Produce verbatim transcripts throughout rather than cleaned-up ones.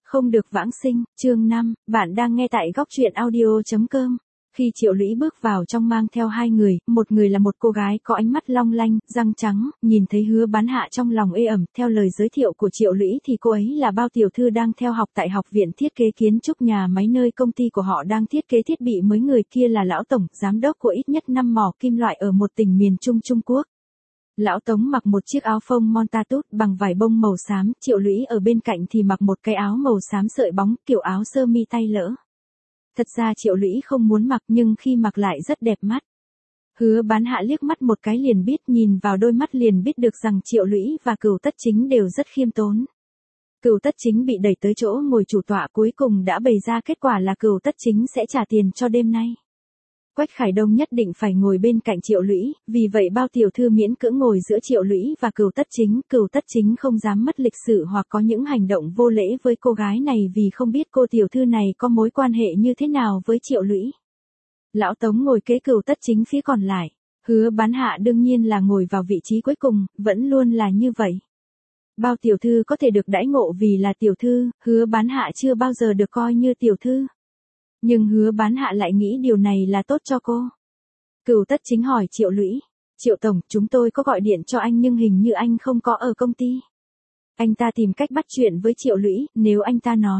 Không được vãng sinh, chương năm, bạn đang nghe tại góc truyện audio.com. Khi Triệu Lũy bước vào trong mang theo hai người, một người là một cô gái có ánh mắt long lanh, răng trắng, nhìn thấy Hứa Bán Hạ trong lòng ê ẩm, theo lời giới thiệu của Triệu Lũy thì cô ấy là Bao tiểu thư đang theo học tại học viện thiết kế kiến trúc nhà máy nơi công ty của họ đang thiết kế thiết bị mới, người kia là lão tổng, giám đốc của ít nhất năm mỏ kim loại ở một tỉnh miền Trung Trung Quốc. Lão Tống mặc một chiếc áo phông montatut bằng vải bông màu xám, Triệu Lũy ở bên cạnh thì mặc một cái áo màu xám sợi bóng, kiểu áo sơ mi tay lỡ. Thật ra Triệu Lũy không muốn mặc nhưng khi mặc lại rất đẹp mắt. Hứa Bán Hạ liếc mắt một cái liền biết, nhìn vào đôi mắt liền biết được rằng Triệu Lũy và Cửu Tất Chính đều rất khiêm tốn. Cửu Tất Chính bị đẩy tới chỗ ngồi chủ tọa cuối cùng đã bày ra kết quả là Cửu Tất Chính sẽ trả tiền cho đêm nay. Quách Khải Đông nhất định phải ngồi bên cạnh Triệu Lũy, vì vậy Bao tiểu thư miễn cưỡng ngồi giữa Triệu Lũy và Cửu Tất Chính. Cửu Tất Chính không dám mất lịch sự hoặc có những hành động vô lễ với cô gái này vì không biết cô tiểu thư này có mối quan hệ như thế nào với Triệu Lũy. Lão Tống ngồi kế Cửu Tất Chính phía còn lại. Hứa Bán Hạ đương nhiên là ngồi vào vị trí cuối cùng, vẫn luôn là như vậy. Bao tiểu thư có thể được đãi ngộ vì là tiểu thư, Hứa Bán Hạ chưa bao giờ được coi như tiểu thư. Nhưng Hứa Bán Hạ lại nghĩ điều này là tốt cho cô. Cửu Tất Chính hỏi Triệu Lũy, Triệu tổng, chúng tôi có gọi điện cho anh nhưng hình như anh không có ở công ty. Anh ta tìm cách bắt chuyện với Triệu Lũy, nếu anh ta nói,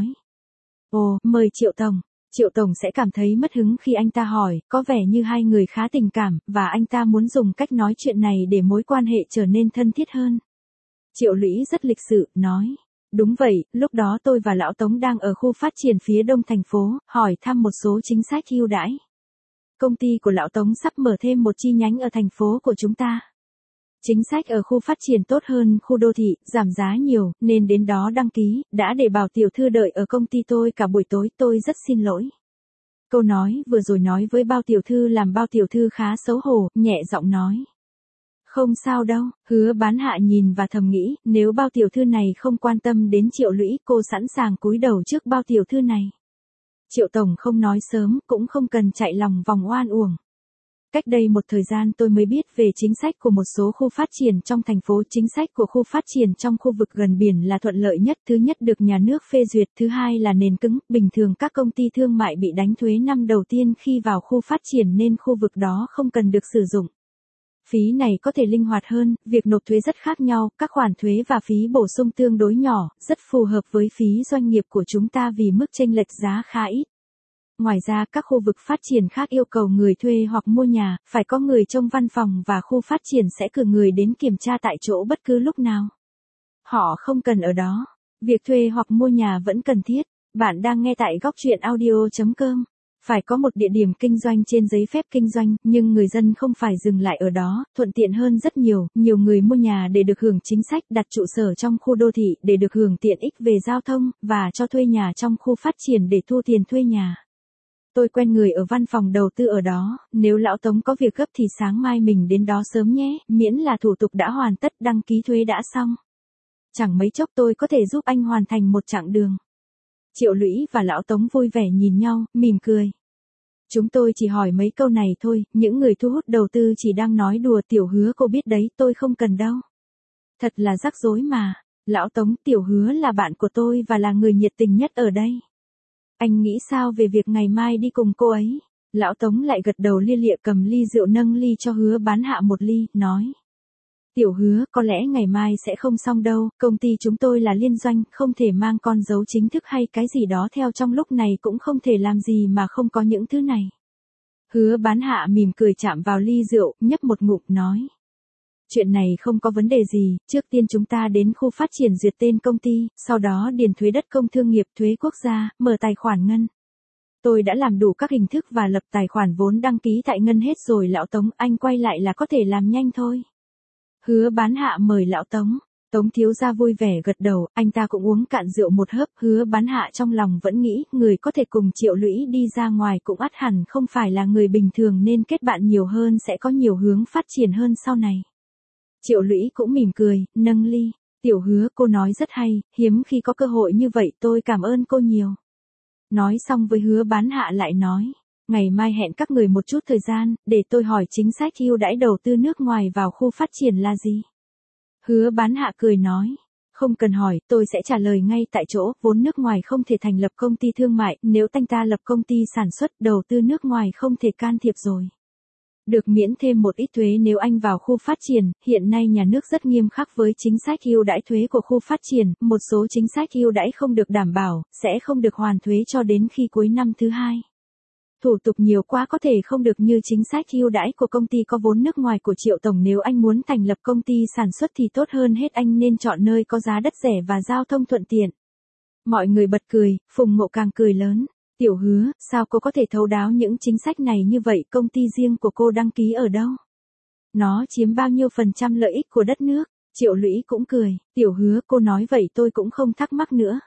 ồ, mời Triệu tổng, Triệu tổng sẽ cảm thấy mất hứng khi anh ta hỏi, có vẻ như hai người khá tình cảm, và anh ta muốn dùng cách nói chuyện này để mối quan hệ trở nên thân thiết hơn. Triệu Lũy rất lịch sự, nói. Đúng vậy, lúc đó tôi và Lão Tống đang ở khu phát triển phía đông thành phố, hỏi thăm một số chính sách ưu đãi. Công ty của Lão Tống sắp mở thêm một chi nhánh ở thành phố của chúng ta. Chính sách ở khu phát triển tốt hơn khu đô thị, giảm giá nhiều, nên đến đó đăng ký, đã để bảo tiểu thư đợi ở công ty tôi cả buổi tối, tôi rất xin lỗi. Câu nói vừa rồi nói với Bao tiểu thư làm Bao tiểu thư khá xấu hổ, nhẹ giọng nói. Không sao đâu, Hứa Bán Hạ nhìn và thầm nghĩ, nếu Bao tiểu thư này không quan tâm đến Triệu Lũy, cô sẵn sàng cúi đầu trước Bao tiểu thư này. Triệu tổng không nói sớm, cũng không cần chạy lòng vòng oan uổng. Cách đây một thời gian tôi mới biết về chính sách của một số khu phát triển trong thành phố. Chính sách của khu phát triển trong khu vực gần biển là thuận lợi nhất. Thứ nhất được nhà nước phê duyệt, thứ hai là nền cứng. Bình thường các công ty thương mại bị đánh thuế năm đầu tiên khi vào khu phát triển nên khu vực đó không cần được sử dụng. Phí này có thể linh hoạt hơn, việc nộp thuế rất khác nhau, các khoản thuế và phí bổ sung tương đối nhỏ, rất phù hợp với phí doanh nghiệp của chúng ta vì mức chênh lệch giá khá ít. Ngoài ra các khu vực phát triển khác yêu cầu người thuê hoặc mua nhà, phải có người trông văn phòng và khu phát triển sẽ cử người đến kiểm tra tại chỗ bất cứ lúc nào. Họ không cần ở đó. Việc thuê hoặc mua nhà vẫn cần thiết. Bạn đang nghe tại góc truyện audio.com. Phải có một địa điểm kinh doanh trên giấy phép kinh doanh, nhưng người dân không phải dừng lại ở đó, thuận tiện hơn rất nhiều, nhiều người mua nhà để được hưởng chính sách, đặt trụ sở trong khu đô thị để được hưởng tiện ích về giao thông, và cho thuê nhà trong khu phát triển để thu tiền thuê nhà. Tôi quen người ở văn phòng đầu tư ở đó, nếu Lão Tống có việc gấp thì sáng mai mình đến đó sớm nhé, miễn là thủ tục đã hoàn tất, đăng ký thuế đã xong. Chẳng mấy chốc tôi có thể giúp anh hoàn thành một chặng đường. Triệu Lũy và Lão Tống vui vẻ nhìn nhau, mỉm cười. Chúng tôi chỉ hỏi mấy câu này thôi, những người thu hút đầu tư chỉ đang nói đùa. Tiểu Hứa cô biết đấy, tôi không cần đâu. Thật là rắc rối mà. Lão Tống, Tiểu Hứa là bạn của tôi và là người nhiệt tình nhất ở đây. Anh nghĩ sao về việc ngày mai đi cùng cô ấy? Lão Tống lại gật đầu lia lịa, cầm ly rượu nâng ly cho Hứa Bán Hạ một ly, nói. Tiểu Hứa, có lẽ ngày mai sẽ không xong đâu, công ty chúng tôi là liên doanh, không thể mang con dấu chính thức hay cái gì đó theo trong lúc này, cũng không thể làm gì mà không có những thứ này. Hứa Bán Hạ mỉm cười chạm vào ly rượu, nhấp một ngụm, nói. Chuyện này không có vấn đề gì, trước tiên chúng ta đến khu phát triển duyệt tên công ty, sau đó điền thuế đất công thương nghiệp, thuế quốc gia, mở tài khoản ngân. Tôi đã làm đủ các hình thức và lập tài khoản vốn đăng ký tại ngân hết rồi Lão Tống, anh quay lại là có thể làm nhanh thôi. Hứa Bán Hạ mời Lão Tống. Tống thiếu gia vui vẻ gật đầu, anh ta cũng uống cạn rượu một hớp. Hứa Bán Hạ trong lòng vẫn nghĩ, người có thể cùng Triệu Lũy đi ra ngoài cũng ắt hẳn không phải là người bình thường, nên kết bạn nhiều hơn sẽ có nhiều hướng phát triển hơn sau này. Triệu Lũy cũng mỉm cười, nâng ly. Tiểu Hứa, cô nói rất hay, hiếm khi có cơ hội như vậy, tôi cảm ơn cô nhiều. Nói xong với Hứa Bán Hạ lại nói. Ngày mai hẹn các người một chút thời gian, để tôi hỏi chính sách ưu đãi đầu tư nước ngoài vào khu phát triển là gì. Hứa Bán Hạ cười nói. Không cần hỏi, tôi sẽ trả lời ngay tại chỗ, vốn nước ngoài không thể thành lập công ty thương mại, nếu anh ta lập công ty sản xuất, đầu tư nước ngoài không thể can thiệp rồi. Được miễn thêm một ít thuế nếu anh vào khu phát triển, hiện nay nhà nước rất nghiêm khắc với chính sách ưu đãi thuế của khu phát triển, một số chính sách ưu đãi không được đảm bảo, sẽ không được hoàn thuế cho đến khi cuối năm thứ hai. Thủ tục nhiều quá có thể không được như chính sách ưu đãi của công ty có vốn nước ngoài của Triệu tổng, nếu anh muốn thành lập công ty sản xuất thì tốt hơn hết anh nên chọn nơi có giá đất rẻ và giao thông thuận tiện. Mọi người bật cười, Phùng Ngộ càng cười lớn. Tiểu Hứa, sao cô có thể thấu đáo những chính sách này như vậy, công ty riêng của cô đăng ký ở đâu? Nó chiếm bao nhiêu phần trăm lợi ích của đất nước? Triệu Lũy cũng cười, Tiểu Hứa cô nói vậy tôi cũng không thắc mắc nữa.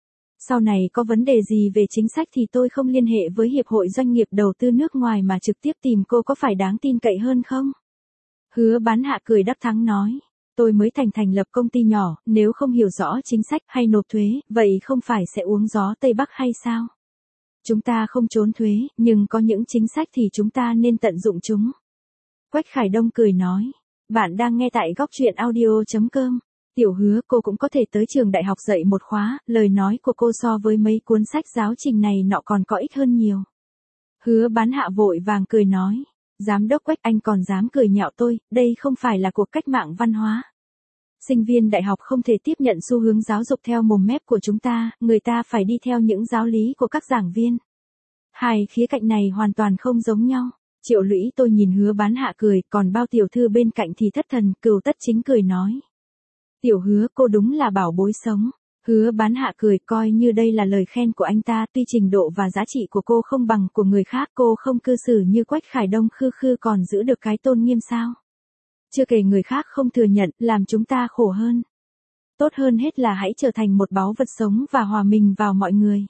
Sau này có vấn đề gì về chính sách thì tôi không liên hệ với Hiệp hội Doanh nghiệp Đầu tư nước ngoài mà trực tiếp tìm cô có phải đáng tin cậy hơn không? Hứa Bán Hạ cười đắc thắng nói, tôi mới thành thành lập công ty nhỏ, nếu không hiểu rõ chính sách hay nộp thuế, vậy không phải sẽ uống gió Tây Bắc hay sao? Chúng ta không trốn thuế, nhưng có những chính sách thì chúng ta nên tận dụng chúng. Quách Khải Đông cười nói, bạn đang nghe tại góc truyện audio chấm com. Tiểu Hứa cô cũng có thể tới trường đại học dạy một khóa, lời nói của cô so với mấy cuốn sách giáo trình này nọ còn có ích hơn nhiều. Hứa Bán Hạ vội vàng cười nói, giám đốc Quách anh còn dám cười nhạo tôi, đây không phải là cuộc cách mạng văn hóa. Sinh viên đại học không thể tiếp nhận xu hướng giáo dục theo mồm mép của chúng ta, người ta phải đi theo những giáo lý của các giảng viên. Hai khía cạnh này hoàn toàn không giống nhau. Triệu Lũy tôi nhìn Hứa Bán Hạ cười, còn Bao tiểu thư bên cạnh thì thất thần, Cừu Tất Chính cười nói. Tiểu Hứa cô đúng là bảo bối sống. Hứa Bán Hạ cười, coi như đây là lời khen của anh ta, tuy trình độ và giá trị của cô không bằng của người khác, cô không cư xử như Quách Khải Đông khư khư còn giữ được cái tôn nghiêm sao. Chưa kể người khác không thừa nhận, làm chúng ta khổ hơn. Tốt hơn hết là hãy trở thành một báu vật sống và hòa mình vào mọi người.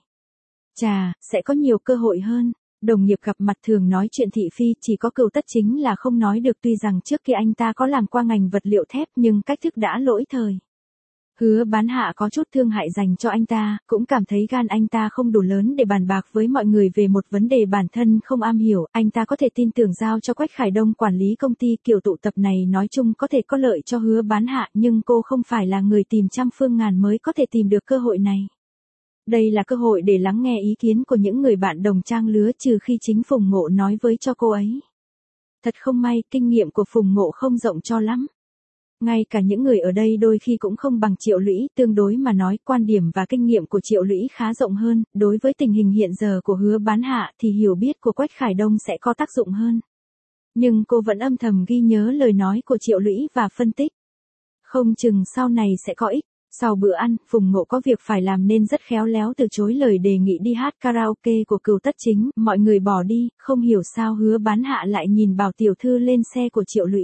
Chà, sẽ có nhiều cơ hội hơn. Đồng nghiệp gặp mặt thường nói chuyện thị phi, chỉ có Cừu Tất Chính là không nói được, tuy rằng trước kia anh ta có làm qua ngành vật liệu thép nhưng cách thức đã lỗi thời. Hứa Bán Hạ có chút thương hại dành cho anh ta, cũng cảm thấy gan anh ta không đủ lớn để bàn bạc với mọi người về một vấn đề bản thân không am hiểu, anh ta có thể tin tưởng giao cho Quách Khải Đông quản lý công ty. Kiểu tụ tập này nói chung có thể có lợi cho Hứa Bán Hạ, nhưng cô không phải là người tìm trăm phương ngàn mới có thể tìm được cơ hội này. Đây là cơ hội để lắng nghe ý kiến của những người bạn đồng trang lứa, trừ khi chính Phùng Ngộ nói với cho cô ấy. Thật không may, kinh nghiệm của Phùng Ngộ không rộng cho lắm. Ngay cả những người ở đây đôi khi cũng không bằng Triệu Lũy, tương đối mà nói, quan điểm và kinh nghiệm của Triệu Lũy khá rộng hơn, đối với tình hình hiện giờ của Hứa Bán Hạ thì hiểu biết của Quách Khải Đông sẽ có tác dụng hơn. Nhưng cô vẫn âm thầm ghi nhớ lời nói của Triệu Lũy và phân tích. Không chừng sau này sẽ có ích. Sau bữa ăn, Phùng Ngộ có việc phải làm nên rất khéo léo từ chối lời đề nghị đi hát karaoke của Cừu Tất Chính, mọi người bỏ đi, không hiểu sao Hứa Bán Hạ lại nhìn Bảo tiểu thư lên xe của Triệu Lũy.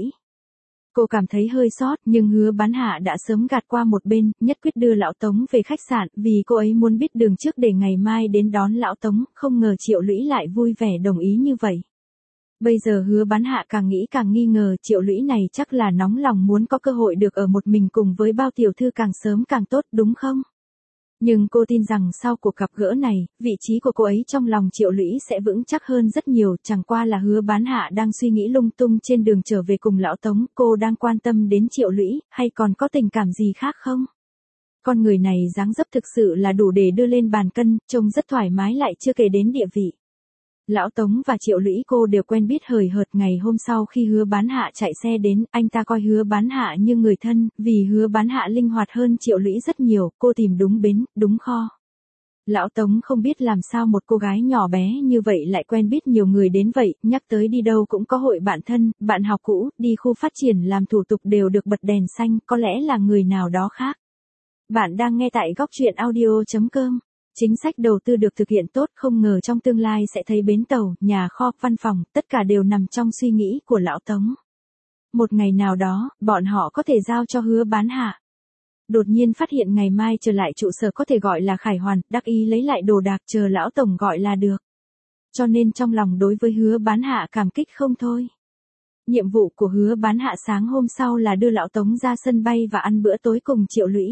Cô cảm thấy hơi sót, nhưng Hứa Bán Hạ đã sớm gạt qua một bên, nhất quyết đưa Lão Tống về khách sạn, vì cô ấy muốn biết đường trước để ngày mai đến đón Lão Tống, không ngờ Triệu Lũy lại vui vẻ đồng ý như vậy. Bây giờ Hứa Bán Hạ càng nghĩ càng nghi ngờ, Triệu Lũy này chắc là nóng lòng muốn có cơ hội được ở một mình cùng với Bao tiểu thư càng sớm càng tốt, đúng không? Nhưng cô tin rằng sau cuộc gặp gỡ này, vị trí của cô ấy trong lòng Triệu Lũy sẽ vững chắc hơn rất nhiều, chẳng qua là Hứa Bán Hạ đang suy nghĩ lung tung trên đường trở về cùng Lão Tống, cô đang quan tâm đến Triệu Lũy, hay còn có tình cảm gì khác không? Con người này dáng dấp thực sự là đủ để đưa lên bàn cân, trông rất thoải mái lại chưa kể đến địa vị. Lão Tống và Triệu Lũy cô đều quen biết hời hợt. Ngày hôm sau khi Hứa Bán Hạ chạy xe đến, anh ta coi Hứa Bán Hạ như người thân, vì Hứa Bán Hạ linh hoạt hơn Triệu Lũy rất nhiều, cô tìm đúng bến, đúng kho. Lão Tống không biết làm sao một cô gái nhỏ bé như vậy lại quen biết nhiều người đến vậy, nhắc tới đi đâu cũng có hội bạn thân, bạn học cũ, đi khu phát triển làm thủ tục đều được bật đèn xanh, có lẽ là người nào đó khác. Bạn đang nghe tại góc truyện audio chấm com. Chính sách đầu tư được thực hiện tốt, không ngờ trong tương lai sẽ thấy bến tàu, nhà kho, văn phòng, tất cả đều nằm trong suy nghĩ của Lão Tống. Một ngày nào đó, bọn họ có thể giao cho Hứa Bán Hạ. Đột nhiên phát hiện ngày mai trở lại trụ sở có thể gọi là Khải Hoàn, đắc ý lấy lại đồ đạc chờ Lão Tổng gọi là được. Cho nên trong lòng đối với Hứa Bán Hạ cảm kích không thôi. Nhiệm vụ của Hứa Bán Hạ sáng hôm sau là đưa Lão Tống ra sân bay và ăn bữa tối cùng Triệu Lũy.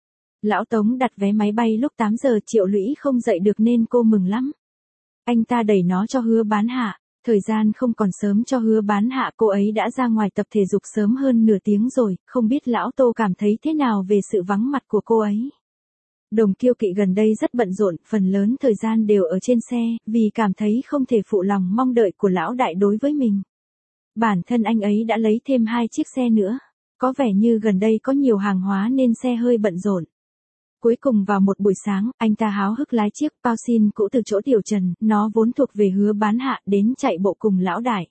Lão Tống đặt vé máy bay lúc tám giờ, Triệu Lũy không dậy được nên cô mừng lắm. Anh ta đẩy nó cho Hứa Bán Hạ. Thời gian không còn sớm cho Hứa Bán Hạ, cô ấy đã ra ngoài tập thể dục sớm hơn nửa tiếng rồi, không biết lão Tô cảm thấy thế nào về sự vắng mặt của cô ấy. Đồng Kiêu Kỵ gần đây rất bận rộn, phần lớn thời gian đều ở trên xe, vì cảm thấy không thể phụ lòng mong đợi của lão đại đối với mình. Bản thân anh ấy đã lấy thêm hai chiếc xe nữa, có vẻ như gần đây có nhiều hàng hóa nên xe hơi bận rộn. Cuối cùng vào một buổi sáng, anh ta háo hức lái chiếc Pausin cũ từ chỗ Tiểu Trần, nó vốn thuộc về Hứa Bán Hạ, đến chạy bộ cùng lão đại.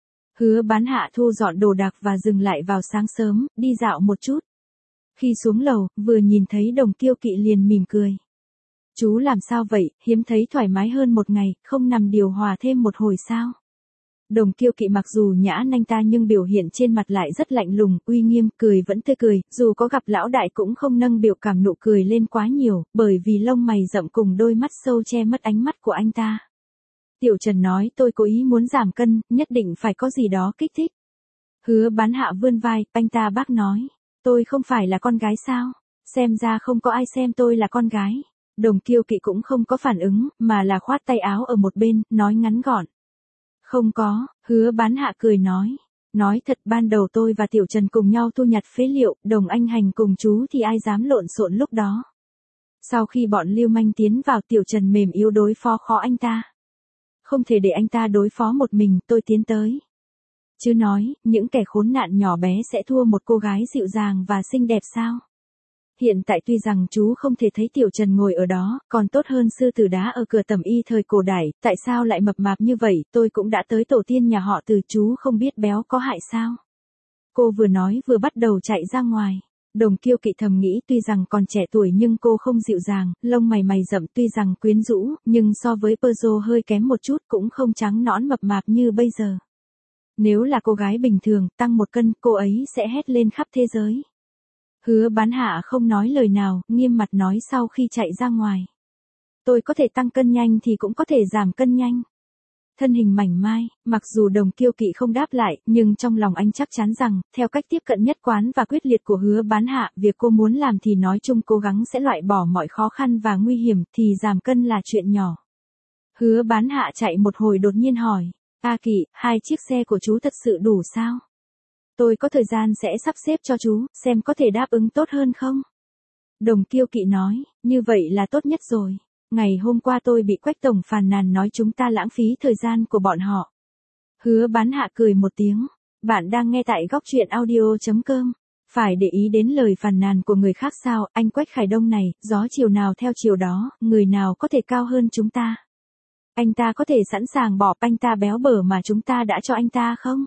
Hứa Bán Hạ thu dọn đồ đạc và dừng lại vào sáng sớm, đi dạo một chút. Khi xuống lầu, vừa nhìn thấy Đồng Kiêu Kỵ liền mỉm cười. Chú làm sao vậy, hiếm thấy thoải mái hơn một ngày, không nằm điều hòa thêm một hồi sao? Đồng Kiêu Kỵ mặc dù nhã nhặn ta nhưng biểu hiện trên mặt lại rất lạnh lùng, uy nghiêm, cười vẫn tươi cười, dù có gặp lão đại cũng không nâng biểu cảm nụ cười lên quá nhiều, bởi vì lông mày rậm cùng đôi mắt sâu che mất ánh mắt của anh ta. Tiểu Trần nói tôi cố ý muốn giảm cân, nhất định phải có gì đó kích thích. Hứa Bán Hạ vươn vai, anh ta bác nói, tôi không phải là con gái sao? Xem ra không có ai xem tôi là con gái. Đồng Kiêu Kỵ cũng không có phản ứng, mà là khoát tay áo ở một bên, nói ngắn gọn. Không có, Hứa Bán Hạ cười nói. Nói thật ban đầu tôi và Tiểu Trần cùng nhau thu nhặt phế liệu, Đồng anh Hành cùng chú thì ai dám lộn xộn lúc đó. Sau khi bọn lưu manh tiến vào, Tiểu Trần mềm yếu đối phó khó anh ta. Không thể để anh ta đối phó một mình, tôi tiến tới. Chứ nói, những kẻ khốn nạn nhỏ bé sẽ thua một cô gái dịu dàng và xinh đẹp sao? Hiện tại tuy rằng chú không thể thấy Tiểu Trần ngồi ở đó, còn tốt hơn sư tử đá ở cửa Tầm Y thời cổ đại, tại sao lại mập mạp như vậy, tôi cũng đã tới tổ tiên nhà họ Từ, chú không biết béo có hại sao? Cô vừa nói vừa bắt đầu chạy ra ngoài. Đồng Kiêu Kỵ thầm nghĩ tuy rằng còn trẻ tuổi nhưng cô không dịu dàng, lông mày mày rậm tuy rằng quyến rũ, nhưng so với Peugeot hơi kém một chút cũng không trắng nõn mập mạp như bây giờ. Nếu là cô gái bình thường, tăng một cân, cô ấy sẽ hét lên khắp thế giới. Hứa Bán Hạ không nói lời nào, nghiêm mặt nói sau khi chạy ra ngoài. Tôi có thể tăng cân nhanh thì cũng có thể giảm cân nhanh. Thân hình mảnh mai, mặc dù Đồng Kiêu Kỵ không đáp lại, nhưng trong lòng anh chắc chắn rằng, theo cách tiếp cận nhất quán và quyết liệt của Hứa Bán Hạ, việc cô muốn làm thì nói chung cố gắng sẽ loại bỏ mọi khó khăn và nguy hiểm, thì giảm cân là chuyện nhỏ. Hứa Bán Hạ chạy một hồi đột nhiên hỏi, A Kỵ, hai chiếc xe của chú thật sự đủ sao? Tôi có thời gian sẽ sắp xếp cho chú, xem có thể đáp ứng tốt hơn không? Đồng Kiêu Kỵ nói, như vậy là tốt nhất rồi. Ngày hôm qua tôi bị Quách tổng phàn nàn nói chúng ta lãng phí thời gian của bọn họ. Hứa Bán Hạ cười một tiếng. Bạn đang nghe tại góc truyện audio chấm com. Phải để ý đến lời phàn nàn của người khác sao, anh Quách Khải Đông này, gió chiều nào theo chiều đó, người nào có thể cao hơn chúng ta? Anh ta có thể sẵn sàng bỏ anh ta béo bở mà chúng ta đã cho anh ta không?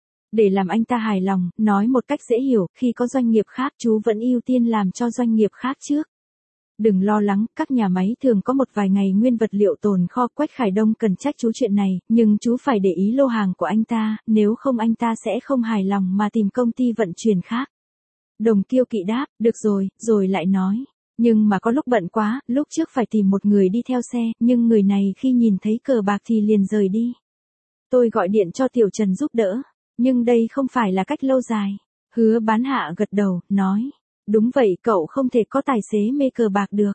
Để làm anh ta hài lòng, nói một cách dễ hiểu, khi có doanh nghiệp khác chú vẫn ưu tiên làm cho doanh nghiệp khác trước. Đừng lo lắng, các nhà máy thường có một vài ngày nguyên vật liệu tồn kho. Quách Khải Đông cần trách chú chuyện này, nhưng chú phải để ý lô hàng của anh ta, nếu không anh ta sẽ không hài lòng mà tìm công ty vận chuyển khác. Đồng Kiêu Kỵ đáp, được rồi, rồi lại nói. Nhưng mà có lúc bận quá, lúc trước phải tìm một người đi theo xe, nhưng người này khi nhìn thấy cờ bạc thì liền rời đi. Tôi gọi điện cho Tiểu Trần giúp đỡ, nhưng đây không phải là cách lâu dài. Hứa Bán Hạ gật đầu, nói. Đúng vậy, cậu không thể có tài xế mê cờ bạc được.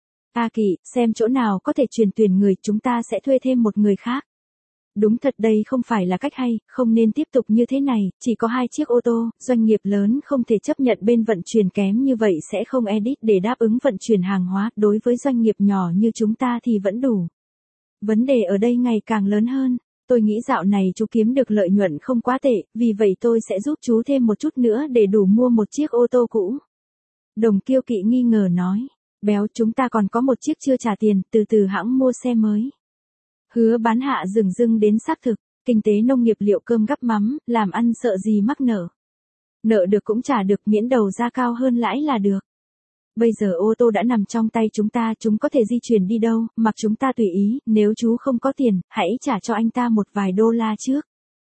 A Kỵ, xem chỗ nào có thể truyền tuyển người, chúng ta sẽ thuê thêm một người khác. Đúng thật đây không phải là cách hay, không nên tiếp tục như thế này, chỉ có hai chiếc ô tô, doanh nghiệp lớn không thể chấp nhận bên vận chuyển kém như vậy sẽ không edit để đáp ứng vận chuyển hàng hóa, đối với doanh nghiệp nhỏ như chúng ta thì vẫn đủ. Vấn đề ở đây ngày càng lớn hơn, tôi nghĩ dạo này chú kiếm được lợi nhuận không quá tệ, vì vậy tôi sẽ giúp chú thêm một chút nữa để đủ mua một chiếc ô tô cũ. Đồng Kiêu Kỵ nghi ngờ nói, béo chúng ta còn có một chiếc chưa trả tiền, từ từ hãng mua xe mới. Hứa Bán Hạ dừng dưng đến xác thực, kinh tế nông nghiệp liệu cơm gắp mắm, làm ăn sợ gì mắc nợ. Nợ được cũng trả được, miễn đầu ra cao hơn lãi là được. Bây giờ ô tô đã nằm trong tay chúng ta, chúng có thể di chuyển đi đâu, mặc chúng ta tùy ý, nếu chú không có tiền, hãy trả cho anh ta một vài đô la trước.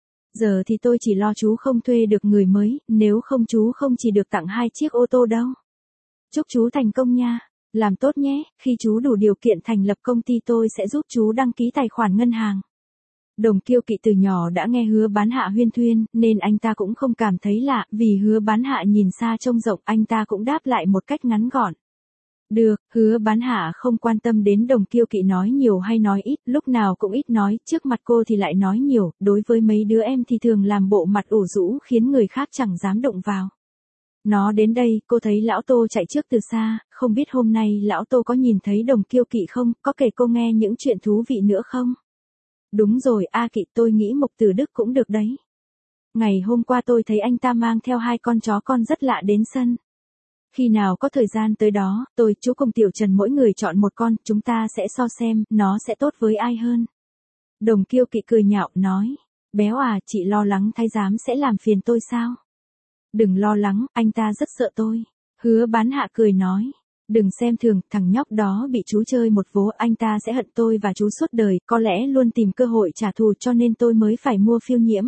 Giờ thì tôi chỉ lo chú không thuê được người mới, nếu không chú không chỉ được tặng hai chiếc ô tô đâu. Chúc chú thành công nha. Làm tốt nhé, khi chú đủ điều kiện thành lập công ty tôi sẽ giúp chú đăng ký tài khoản ngân hàng. Đồng Kiêu Kỵ từ nhỏ đã nghe Hứa Bán Hạ huyên thuyên, nên anh ta cũng không cảm thấy lạ, vì Hứa Bán Hạ nhìn xa trông rộng, anh ta cũng đáp lại một cách ngắn gọn. Được, Hứa Bán Hạ không quan tâm đến Đồng Kiêu Kỵ nói nhiều hay nói ít, lúc nào cũng ít nói, trước mặt cô thì lại nói nhiều, đối với mấy đứa em thì thường làm bộ mặt ủ rũ khiến người khác chẳng dám động vào. Nó đến đây, cô thấy lão Tô chạy trước từ xa, không biết hôm nay lão Tô có nhìn thấy Đồng Kiêu Kỵ không, có kể cô nghe những chuyện thú vị nữa không? Đúng rồi, A Kỵ, tôi nghĩ Mục Tử Đức cũng được đấy. Ngày hôm qua tôi thấy anh ta mang theo hai con chó con rất lạ đến sân. Khi nào có thời gian tới đó, tôi, chú cùng Tiểu Trần mỗi người chọn một con, chúng ta sẽ so xem, nó sẽ tốt với ai hơn. Đồng Kiêu Kỵ cười nhạo, nói, béo à, chị lo lắng thái giám sẽ làm phiền tôi sao? Đừng lo lắng, anh ta rất sợ tôi. Hứa Bán Hạ cười nói, đừng xem thường, thằng nhóc đó bị chú chơi một vố, anh ta sẽ hận tôi và chú suốt đời, có lẽ luôn tìm cơ hội trả thù cho nên tôi mới phải mua phiêu nhiễm.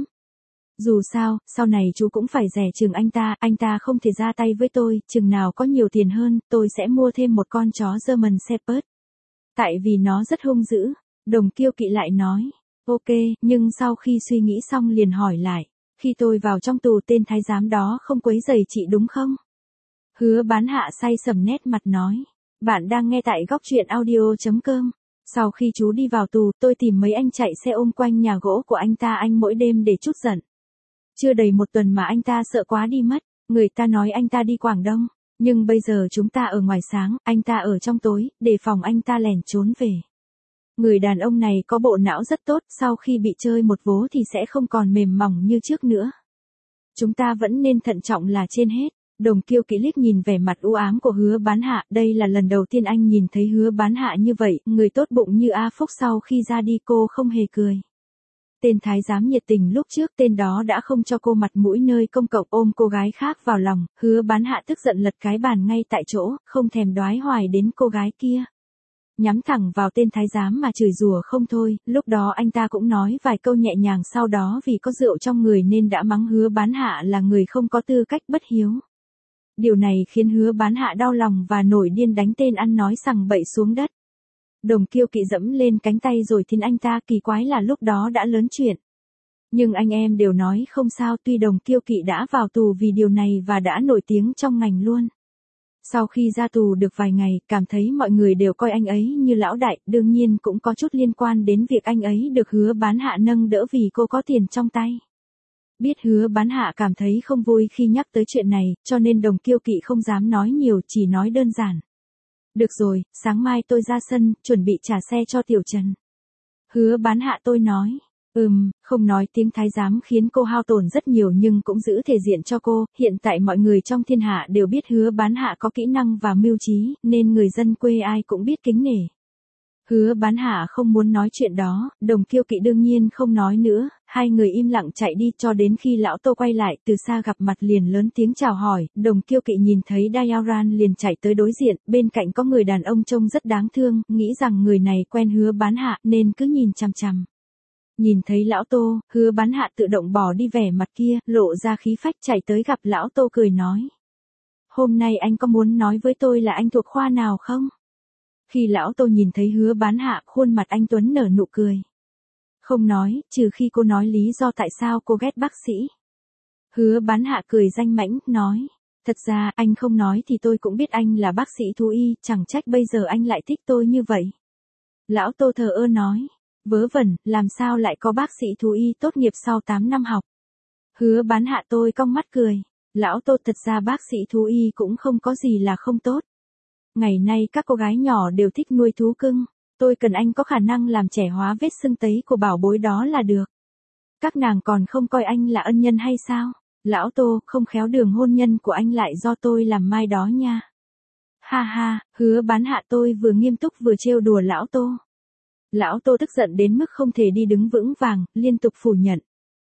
Dù sao, sau này chú cũng phải dè chừng anh ta, anh ta không thể ra tay với tôi, chừng nào có nhiều tiền hơn, tôi sẽ mua thêm một con chó German Shepherd. Tại vì nó rất hung dữ. Đồng Kiêu Kỵ lại nói, ok, nhưng sau khi suy nghĩ xong liền hỏi lại, khi tôi vào trong tù tên thái giám đó không quấy rầy chị đúng không? Hứa Bán Hạ say sầm nét mặt nói, bạn đang nghe tại góc truyện audio.com. Sau khi chú đi vào tù, tôi tìm mấy anh chạy xe ôm quanh nhà gỗ của anh ta anh mỗi đêm để trút giận. Chưa đầy một tuần mà anh ta sợ quá đi mất, người ta nói anh ta đi Quảng Đông, nhưng bây giờ chúng ta ở ngoài sáng, anh ta ở trong tối, để phòng anh ta lẻn trốn về. Người đàn ông này có bộ não rất tốt, sau khi bị chơi một vố thì sẽ không còn mềm mỏng như trước nữa. Chúng ta vẫn nên thận trọng là trên hết. Đồng Kiêu Kỵ liếc nhìn vẻ mặt u ám của Hứa Bán Hạ, đây là lần đầu tiên anh nhìn thấy Hứa Bán Hạ như vậy, người tốt bụng như A Phúc sau khi ra đi cô không hề cười. Tên thái giám nhiệt tình lúc trước tên đó đã không cho cô mặt mũi nơi công cộng ôm cô gái khác vào lòng, Hứa Bán Hạ tức giận lật cái bàn ngay tại chỗ, không thèm đoái hoài đến cô gái kia. Nhắm thẳng vào tên thái giám mà chửi rủa không thôi, lúc đó anh ta cũng nói vài câu nhẹ nhàng sau đó vì có rượu trong người nên đã mắng Hứa Bán Hạ là người không có tư cách bất hiếu. Điều này khiến Hứa Bán Hạ đau lòng và nổi điên đánh tên ăn nói sằng bậy xuống đất. Đồng Kiêu Kỵ dẫm lên cánh tay rồi thìn anh ta, kỳ quái là lúc đó đã lớn chuyện. Nhưng anh em đều nói không sao, tuy Đồng Kiêu Kỵ đã vào tù vì điều này và đã nổi tiếng trong ngành luôn. Sau khi ra tù được vài ngày, cảm thấy mọi người đều coi anh ấy như lão đại, đương nhiên cũng có chút liên quan đến việc anh ấy được Hứa Bán Hạ nâng đỡ vì cô có tiền trong tay. Biết Hứa Bán Hạ cảm thấy không vui khi nhắc tới chuyện này, cho nên Đồng Kiêu Kỵ không dám nói nhiều, chỉ nói đơn giản. Được rồi, sáng mai tôi ra sân, chuẩn bị trả xe cho Tiểu Trần. Hứa Bán Hạ tôi nói, ừm, không nói tiếng thái giám khiến cô hao tổn rất nhiều nhưng cũng giữ thể diện cho cô, hiện tại mọi người trong thiên hạ đều biết Hứa Bán Hạ có kỹ năng và mưu trí, nên người dân quê ai cũng biết kính nể. Hứa Bán Hạ không muốn nói chuyện đó, Đồng Kiêu Kỵ đương nhiên không nói nữa, hai người im lặng chạy đi cho đến khi lão Tô quay lại từ xa gặp mặt liền lớn tiếng chào hỏi, Đồng Kiêu Kỵ nhìn thấy Dayaran liền chạy tới đối diện, bên cạnh có người đàn ông trông rất đáng thương, nghĩ rằng người này quen Hứa Bán Hạ nên cứ nhìn chằm chằm. Nhìn thấy lão Tô, Hứa Bán Hạ tự động bỏ đi vẻ mặt kia, lộ ra khí phách chạy tới gặp lão Tô cười nói. Hôm nay anh có muốn nói với tôi là anh thuộc khoa nào không? Khi lão Tô nhìn thấy Hứa Bán Hạ, khuôn mặt anh tuấn nở nụ cười. Không nói, trừ khi cô nói lý do tại sao cô ghét bác sĩ. Hứa Bán Hạ cười danh mãnh, nói. Thật ra, anh không nói thì tôi cũng biết anh là bác sĩ thú y, chẳng trách bây giờ anh lại thích tôi như vậy. Lão Tô thờ ơ nói. Vớ vẩn, làm sao lại có bác sĩ thú y tốt nghiệp sau tám năm học. Hứa Bán Hạ tôi cong mắt cười. Lão Tô thật ra bác sĩ thú y cũng không có gì là không tốt. Ngày nay các cô gái nhỏ đều thích nuôi thú cưng. Tôi cần anh có khả năng làm trẻ hóa vết sưng tấy của bảo bối đó là được. Các nàng còn không coi anh là ân nhân hay sao? Lão Tô, không khéo đường hôn nhân của anh lại do tôi làm mai đó nha. Ha ha, Hứa Bán Hạ tôi vừa nghiêm túc vừa trêu đùa lão Tô. Lão Tô tức giận đến mức không thể đi đứng vững vàng, liên tục phủ nhận.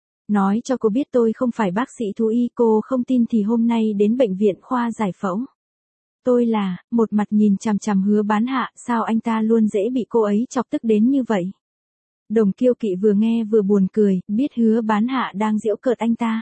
Nói cho cô biết tôi không phải bác sĩ thú y, cô không tin thì hôm nay đến bệnh viện khoa giải phẫu. Tôi là, một mặt nhìn chằm chằm Hứa Bán Hạ, sao anh ta luôn dễ bị cô ấy chọc tức đến như vậy. Đồng Kiêu Kỵ vừa nghe vừa buồn cười, biết Hứa Bán Hạ đang giễu cợt anh ta.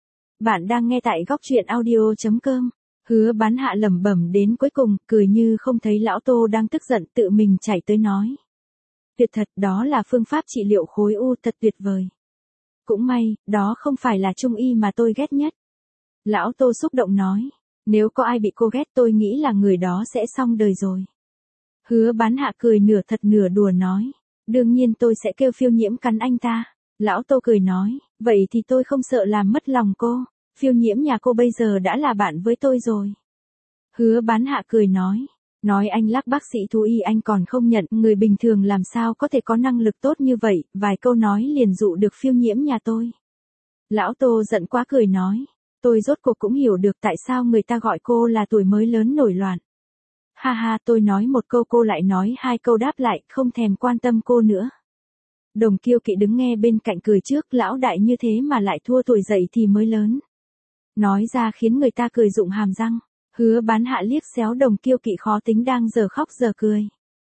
Bạn đang nghe tại góc truyện audio.com. Hứa Bán Hạ lẩm bẩm đến cuối cùng, cười như không thấy lão Tô đang tức giận, tự mình chạy tới nói. Tuyệt thật, đó là phương pháp trị liệu khối u thật tuyệt vời. Cũng may, đó không phải là trung y mà tôi ghét nhất. Lão Tô xúc động nói. Nếu có ai bị cô ghét tôi nghĩ là người đó sẽ xong đời rồi. Hứa bán hạ cười nửa thật nửa đùa nói. Đương nhiên tôi sẽ kêu Phiêu Nhiễm cắn anh ta. Lão Tô cười nói, vậy thì tôi không sợ làm mất lòng cô. Phiêu Nhiễm nhà cô bây giờ đã là bạn với tôi rồi. Hứa bán hạ cười nói. Nói anh Lắc bác sĩ thú y anh còn không nhận, người bình thường làm sao có thể có năng lực tốt như vậy, vài câu nói liền dụ được Phiêu Nhiễm nhà tôi. Lão Tô giận quá cười nói, tôi rốt cuộc cũng hiểu được tại sao người ta gọi cô là tuổi mới lớn nổi loạn. Ha ha, tôi nói một câu cô lại nói hai câu đáp lại, không thèm quan tâm cô nữa. Đồng Kiêu Kỵ đứng nghe bên cạnh cười trước, lão đại như thế mà lại thua tuổi dậy thì mới lớn. Nói ra khiến người ta cười rụng hàm răng. Hứa bán hạ liếc xéo Đồng Kiêu Kỵ khó tính đang giờ khóc giờ cười.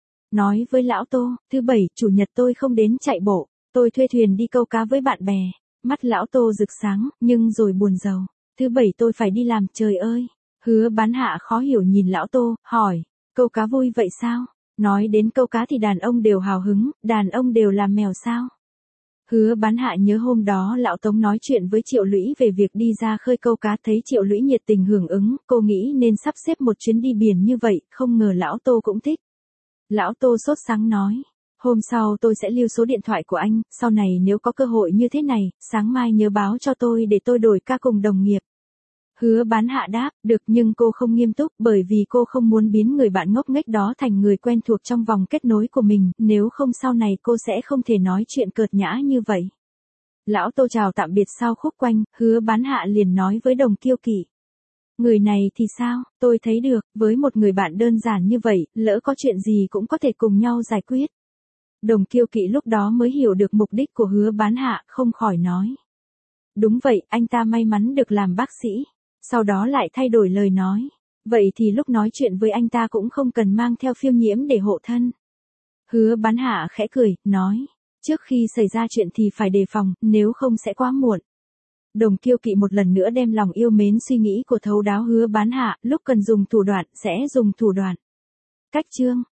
Nói với lão Tô, thứ bảy, chủ nhật tôi không đến chạy bộ, tôi thuê thuyền đi câu cá với bạn bè. Mắt lão Tô rực sáng, nhưng rồi buồn rầu. Thứ bảy tôi phải đi làm, trời ơi. Hứa bán hạ khó hiểu nhìn lão Tô, hỏi, câu cá vui vậy sao? Nói đến câu cá thì đàn ông đều hào hứng, đàn ông đều làm mèo sao? Hứa bán hạ nhớ hôm đó lão Tống nói chuyện với Triệu Lũy về việc đi ra khơi câu cá, thấy Triệu Lũy nhiệt tình hưởng ứng, cô nghĩ nên sắp xếp một chuyến đi biển như vậy, không ngờ lão Tô cũng thích. Lão Tô sốt sáng nói, hôm sau tôi sẽ lưu số điện thoại của anh, sau này nếu có cơ hội như thế này, sáng mai nhớ báo cho tôi để tôi đổi ca cùng đồng nghiệp. Hứa bán hạ đáp, được, nhưng cô không nghiêm túc, bởi vì cô không muốn biến người bạn ngốc nghếch đó thành người quen thuộc trong vòng kết nối của mình, nếu không sau này cô sẽ không thể nói chuyện cợt nhã như vậy. Lão Tô chào tạm biệt sau khúc quanh, hứa bán hạ liền nói với Đồng Kiêu Kỵ. Người này thì sao, tôi thấy được, với một người bạn đơn giản như vậy, lỡ có chuyện gì cũng có thể cùng nhau giải quyết. Đồng Kiêu Kỵ lúc đó mới hiểu được mục đích của hứa bán hạ, không khỏi nói. Đúng vậy, anh ta may mắn được làm bác sĩ. Sau đó lại thay đổi lời nói. Vậy thì lúc nói chuyện với anh ta cũng không cần mang theo Phiêu Nhiễm để hộ thân. Hứa bán hạ khẽ cười, nói. Trước khi xảy ra chuyện thì phải đề phòng, nếu không sẽ quá muộn. Đồng Kiêu Kỵ một lần nữa đem lòng yêu mến suy nghĩ của thấu đáo hứa bán hạ, lúc cần dùng thủ đoạn, sẽ dùng thủ đoạn. Cách chương.